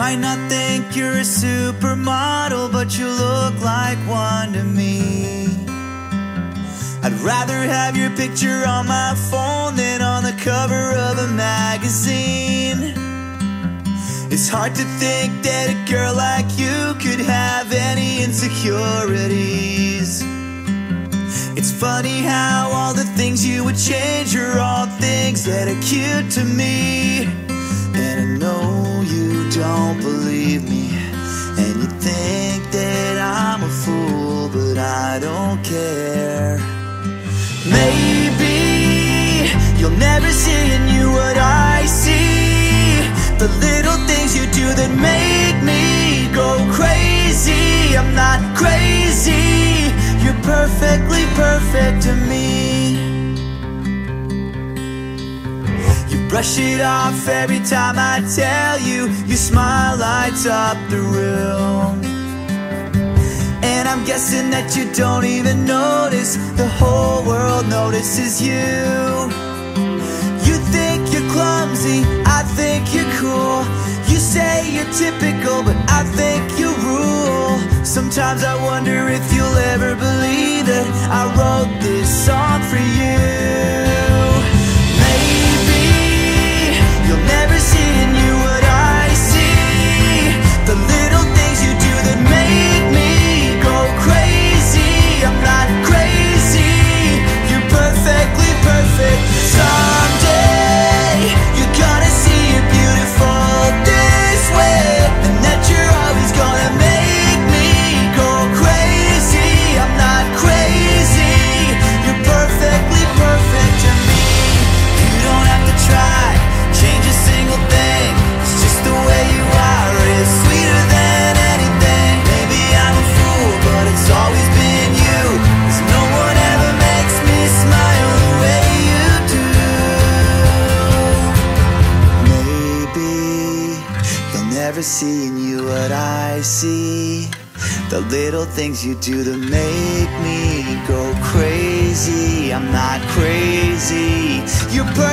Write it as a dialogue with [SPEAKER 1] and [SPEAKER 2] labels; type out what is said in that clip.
[SPEAKER 1] might not think you're a supermodel, but you look like one to me. I'd rather have your picture on my phone than on the cover of a magazine. It's hard to think that a girl like you could have any insecurities. It's funny how all the things you would change are all things that are cute to me. And I know you don't believe me, and you think that I'm a fool, but I don't care. Maybe you'll never see in you what I see, the little things you do that make me go crazy. I'm not crazy, you're perfectly perfect to me. You brush it off every time I tell you. Your smile lights up the room, and I'm guessing that you don't even notice. The whole world notices you. You think you're clumsy, I think you're cool. You say you're typical, but I think you rule. Sometimes I wonder if you'll ever believe that I wrote this song for you. Maybe you'll never see in you what I see, the little things you do that make me go crazy. I'm not crazy, you're perfectly perfect. Someday you're gonna see you're beautiful this way, and that you're always gonna make me go crazy. I'm not crazy, you're perfectly perfect to me. You don't have to try, change a single thing. It's just the way you are, it's sweeter than anything. Maybe I'm a fool, but it's always been you, 'cause no one ever makes me smile the way you do. Maybe you'll never see in you what I see, the little things you do that make me go crazy. I'm not crazy, you're perfect.